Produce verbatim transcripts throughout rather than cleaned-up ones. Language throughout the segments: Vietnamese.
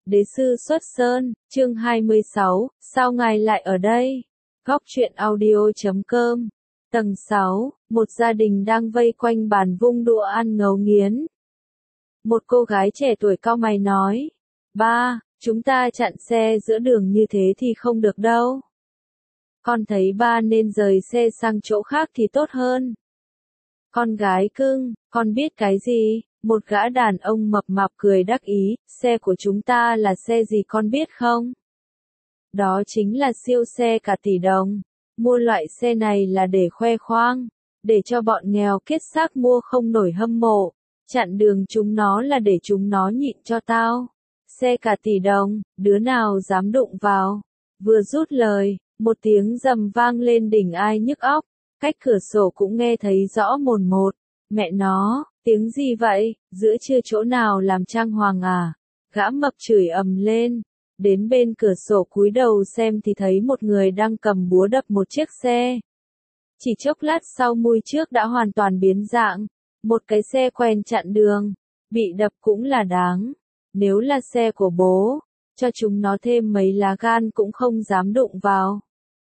Đế sư xuất sơn, chương hai mươi sáu, sao ngài lại ở đây? Góc truyện audio chấm com. Tầng sáu, một gia đình đang vây quanh bàn vung đũa ăn ngấu nghiến. Một cô gái trẻ tuổi cau mày nói, ba, chúng ta chặn xe giữa đường như thế thì không được đâu. Con thấy ba nên rời xe sang chỗ khác thì tốt hơn. Con gái cưng, con biết cái gì? Một gã đàn ông mập mạp cười đắc ý, xe của chúng ta là xe gì con biết không? Đó chính là siêu xe cả tỷ đồng. Mua loại xe này là để khoe khoang, để cho bọn nghèo kiết xác mua không nổi hâm mộ. Chặn đường chúng nó là để chúng nó nhịn cho tao. Xe cả tỷ đồng, đứa nào dám đụng vào? Vừa rút lời, một tiếng rầm vang lên đỉnh ai nhức óc, cách cửa sổ cũng nghe thấy rõ mồn một. Mẹ nó, tiếng gì vậy, giữa trưa chỗ nào làm trang hoàng à? Gã mập chửi ầm lên, đến bên cửa sổ cúi đầu xem thì thấy một người đang cầm búa đập một chiếc xe. Chỉ chốc lát sau mui trước đã hoàn toàn biến dạng, một cái xe quen chặn đường, bị đập cũng là đáng. Nếu là xe của bố, cho chúng nó thêm mấy lá gan cũng không dám đụng vào.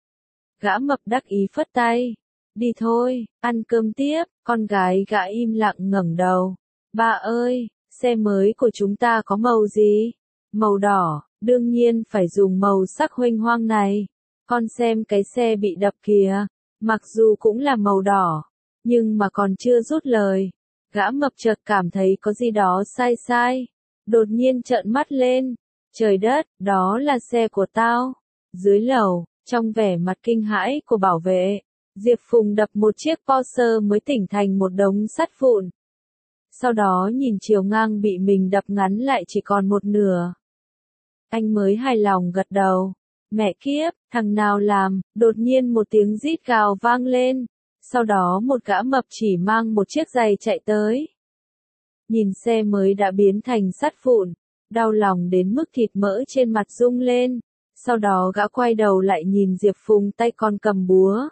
Gã mập đắc ý phất tay. Đi thôi, ăn cơm tiếp. Con gái gã im lặng ngẩng đầu. Ba ơi, xe mới của chúng ta có màu gì? Màu đỏ, đương nhiên phải dùng màu sắc huênh hoang này. Con xem cái xe bị đập kìa, mặc dù cũng là màu đỏ, nhưng mà còn chưa rút lời. Gã mập chợt cảm thấy có gì đó sai sai. Đột nhiên trợn mắt lên. Trời đất, đó là xe của tao. Dưới lầu, trong vẻ mặt kinh hãi của bảo vệ, Diệp Phùng đập một chiếc Porsche mới tỉnh thành một đống sắt vụn. Sau đó nhìn chiều ngang bị mình đập ngắn lại chỉ còn một nửa. Anh mới hài lòng gật đầu. Mẹ kiếp, thằng nào làm? Đột nhiên một tiếng rít gào vang lên. Sau đó một gã mập chỉ mang một chiếc giày chạy tới. Nhìn xe mới đã biến thành sắt vụn, đau lòng đến mức thịt mỡ trên mặt rung lên. Sau đó gã quay đầu lại nhìn Diệp Phùng tay còn cầm búa.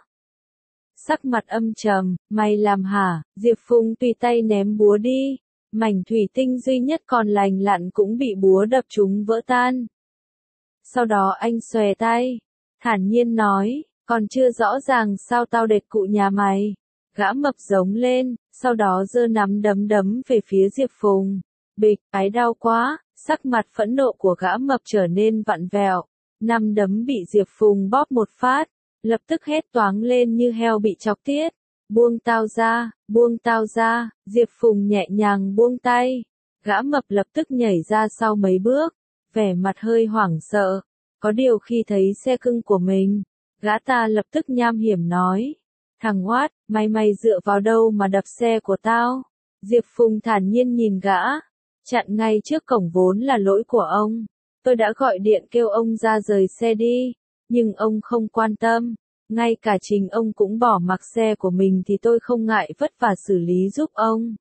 Sắc mặt âm trầm, mày làm hả? Diệp Phùng tùy tay ném búa đi. Mảnh thủy tinh duy nhất còn lành lặn cũng bị búa đập trúng vỡ tan. Sau đó anh xòe tay, thản nhiên nói, còn chưa rõ ràng sao tao đệt cụ nhà mày. Gã mập giống lên, sau đó giơ nắm đấm đấm về phía Diệp Phùng. Bịch, ái đau quá, sắc mặt phẫn nộ của gã mập trở nên vặn vẹo. Nắm đấm bị Diệp Phùng bóp một phát, lập tức hét toáng lên như heo bị chọc tiết. Buông tao ra, buông tao ra. Diệp Phùng nhẹ nhàng buông tay. Gã mập lập tức nhảy ra sau mấy bước, vẻ mặt hơi hoảng sợ. Có điều khi thấy xe cưng của mình, gã ta lập tức nham hiểm nói. Thằng oát, mày mày dựa vào đâu mà đập xe của tao? Diệp Phùng thản nhiên nhìn gã. Chặn ngay trước cổng vốn là lỗi của ông. Tôi đã gọi điện kêu ông ra rời xe đi, nhưng ông không quan tâm. Ngay cả chính ông cũng bỏ mặc xe của mình thì tôi không ngại vất vả xử lý giúp ông.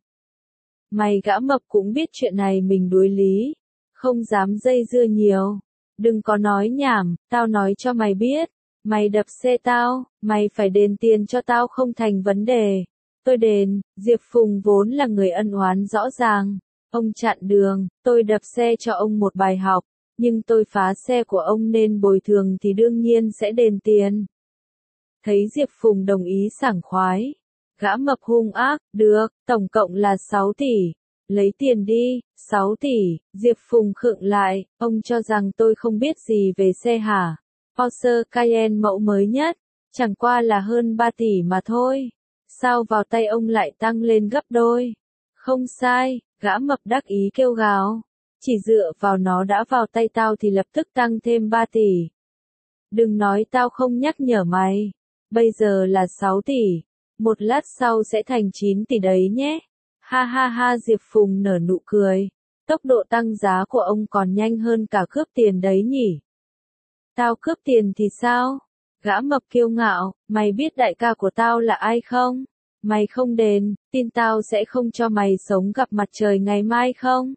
Mày gã mập cũng biết chuyện này mình đối lý, không dám dây dưa nhiều. Đừng có nói nhảm, tao nói cho mày biết. Mày đập xe tao, mày phải đền tiền cho tao không thành vấn đề. Tôi đền. Diệp Phùng vốn là người ân oán rõ ràng. Ông chặn đường, tôi đập xe cho ông một bài học, nhưng tôi phá xe của ông nên bồi thường thì đương nhiên sẽ đền tiền. Thấy Diệp Phùng đồng ý sảng khoái, gã mập hung ác, được, tổng cộng là sáu tỷ. Lấy tiền đi. Sáu tỷ. Diệp Phùng khựng lại, ông cho rằng tôi không biết gì về xe hả? Porsche Cayenne mẫu mới nhất, chẳng qua là hơn ba tỷ mà thôi. Sao vào tay ông lại tăng lên gấp đôi? Không sai, gã mập đắc ý kêu gào. Chỉ dựa vào nó đã vào tay tao thì lập tức tăng thêm ba tỷ. Đừng nói tao không nhắc nhở mày. Bây giờ là sáu tỷ. Một lát sau sẽ thành chín tỷ đấy nhé. Ha ha ha. Diệp Phùng nở nụ cười. Tốc độ tăng giá của ông còn nhanh hơn cả cướp tiền đấy nhỉ. Tao cướp tiền thì sao? Gã mập kiêu ngạo, mày biết đại ca của tao là ai không? Mày không đền, tin tao sẽ không cho mày sống gặp mặt trời ngày mai không?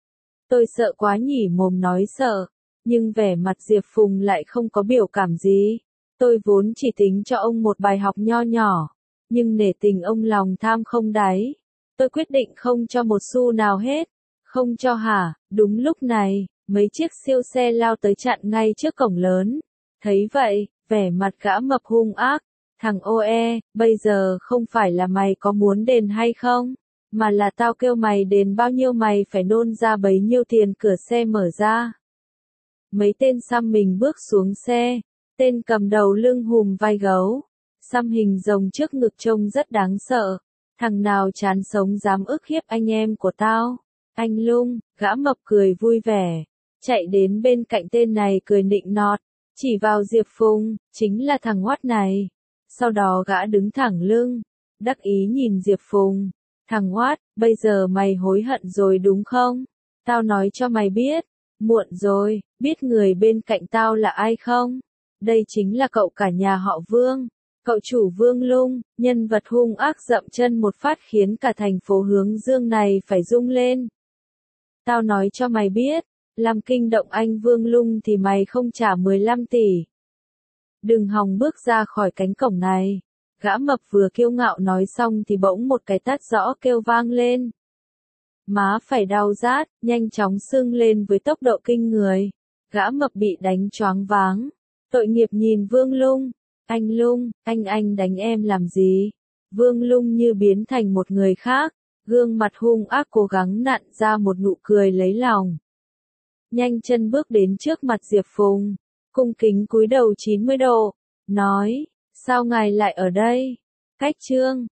Tôi sợ quá nhỉ. Mồm nói sợ, nhưng vẻ mặt Diệp Phùng lại không có biểu cảm gì. Tôi vốn chỉ tính cho ông một bài học nho nhỏ, nhưng nể tình ông lòng tham không đáy. Tôi quyết định không cho một xu nào hết. Không cho hả? Đúng lúc này, Mấy chiếc siêu xe lao tới chặn ngay trước cổng lớn. Thấy vậy, vẻ mặt gã mập hung ác. Thằng ô e, bây giờ không phải là mày có muốn đền hay không, mà là tao kêu mày đền bao nhiêu mày phải nôn ra bấy nhiêu tiền. Cửa xe mở ra. Mấy tên xăm mình bước xuống xe. Tên cầm đầu lưng hùm vai gấu. Xăm hình rồng trước ngực trông rất đáng sợ. Thằng nào chán sống dám ức hiếp anh em của tao. Anh Lung, gã mập cười vui vẻ. Chạy đến bên cạnh tên này cười nịnh nọt. Chỉ vào Diệp Phùng, chính là thằng hoắt này. Sau đó gã đứng thẳng lưng. Đắc ý nhìn Diệp Phùng. Thằng hoắt, bây giờ mày hối hận rồi đúng không? Tao nói cho mày biết. Muộn rồi, biết người bên cạnh tao là ai không? Đây chính là cậu cả nhà họ Vương. Cậu chủ Vương Lung, nhân vật hung ác dậm chân một phát khiến cả thành phố Hướng Dương này phải rung lên. Tao nói cho mày biết, làm kinh động anh Vương Lung thì mày không trả mười lăm tỷ. Đừng hòng bước ra khỏi cánh cổng này. Gã mập vừa kiêu ngạo nói xong thì bỗng một cái tát rõ kêu vang lên. Má phải đau rát, nhanh chóng sưng lên với tốc độ kinh người. Gã mập bị đánh choáng váng. Tội nghiệp nhìn Vương Lung. Anh Lung, anh anh đánh em làm gì? Vương Lung như biến thành một người khác. Gương mặt hung ác cố gắng nặn ra một nụ cười lấy lòng. Nhanh chân bước đến trước mặt Diệp Phùng. Cung kính cúi đầu chín mươi độ. Nói, sao ngài lại ở đây? Cách chương.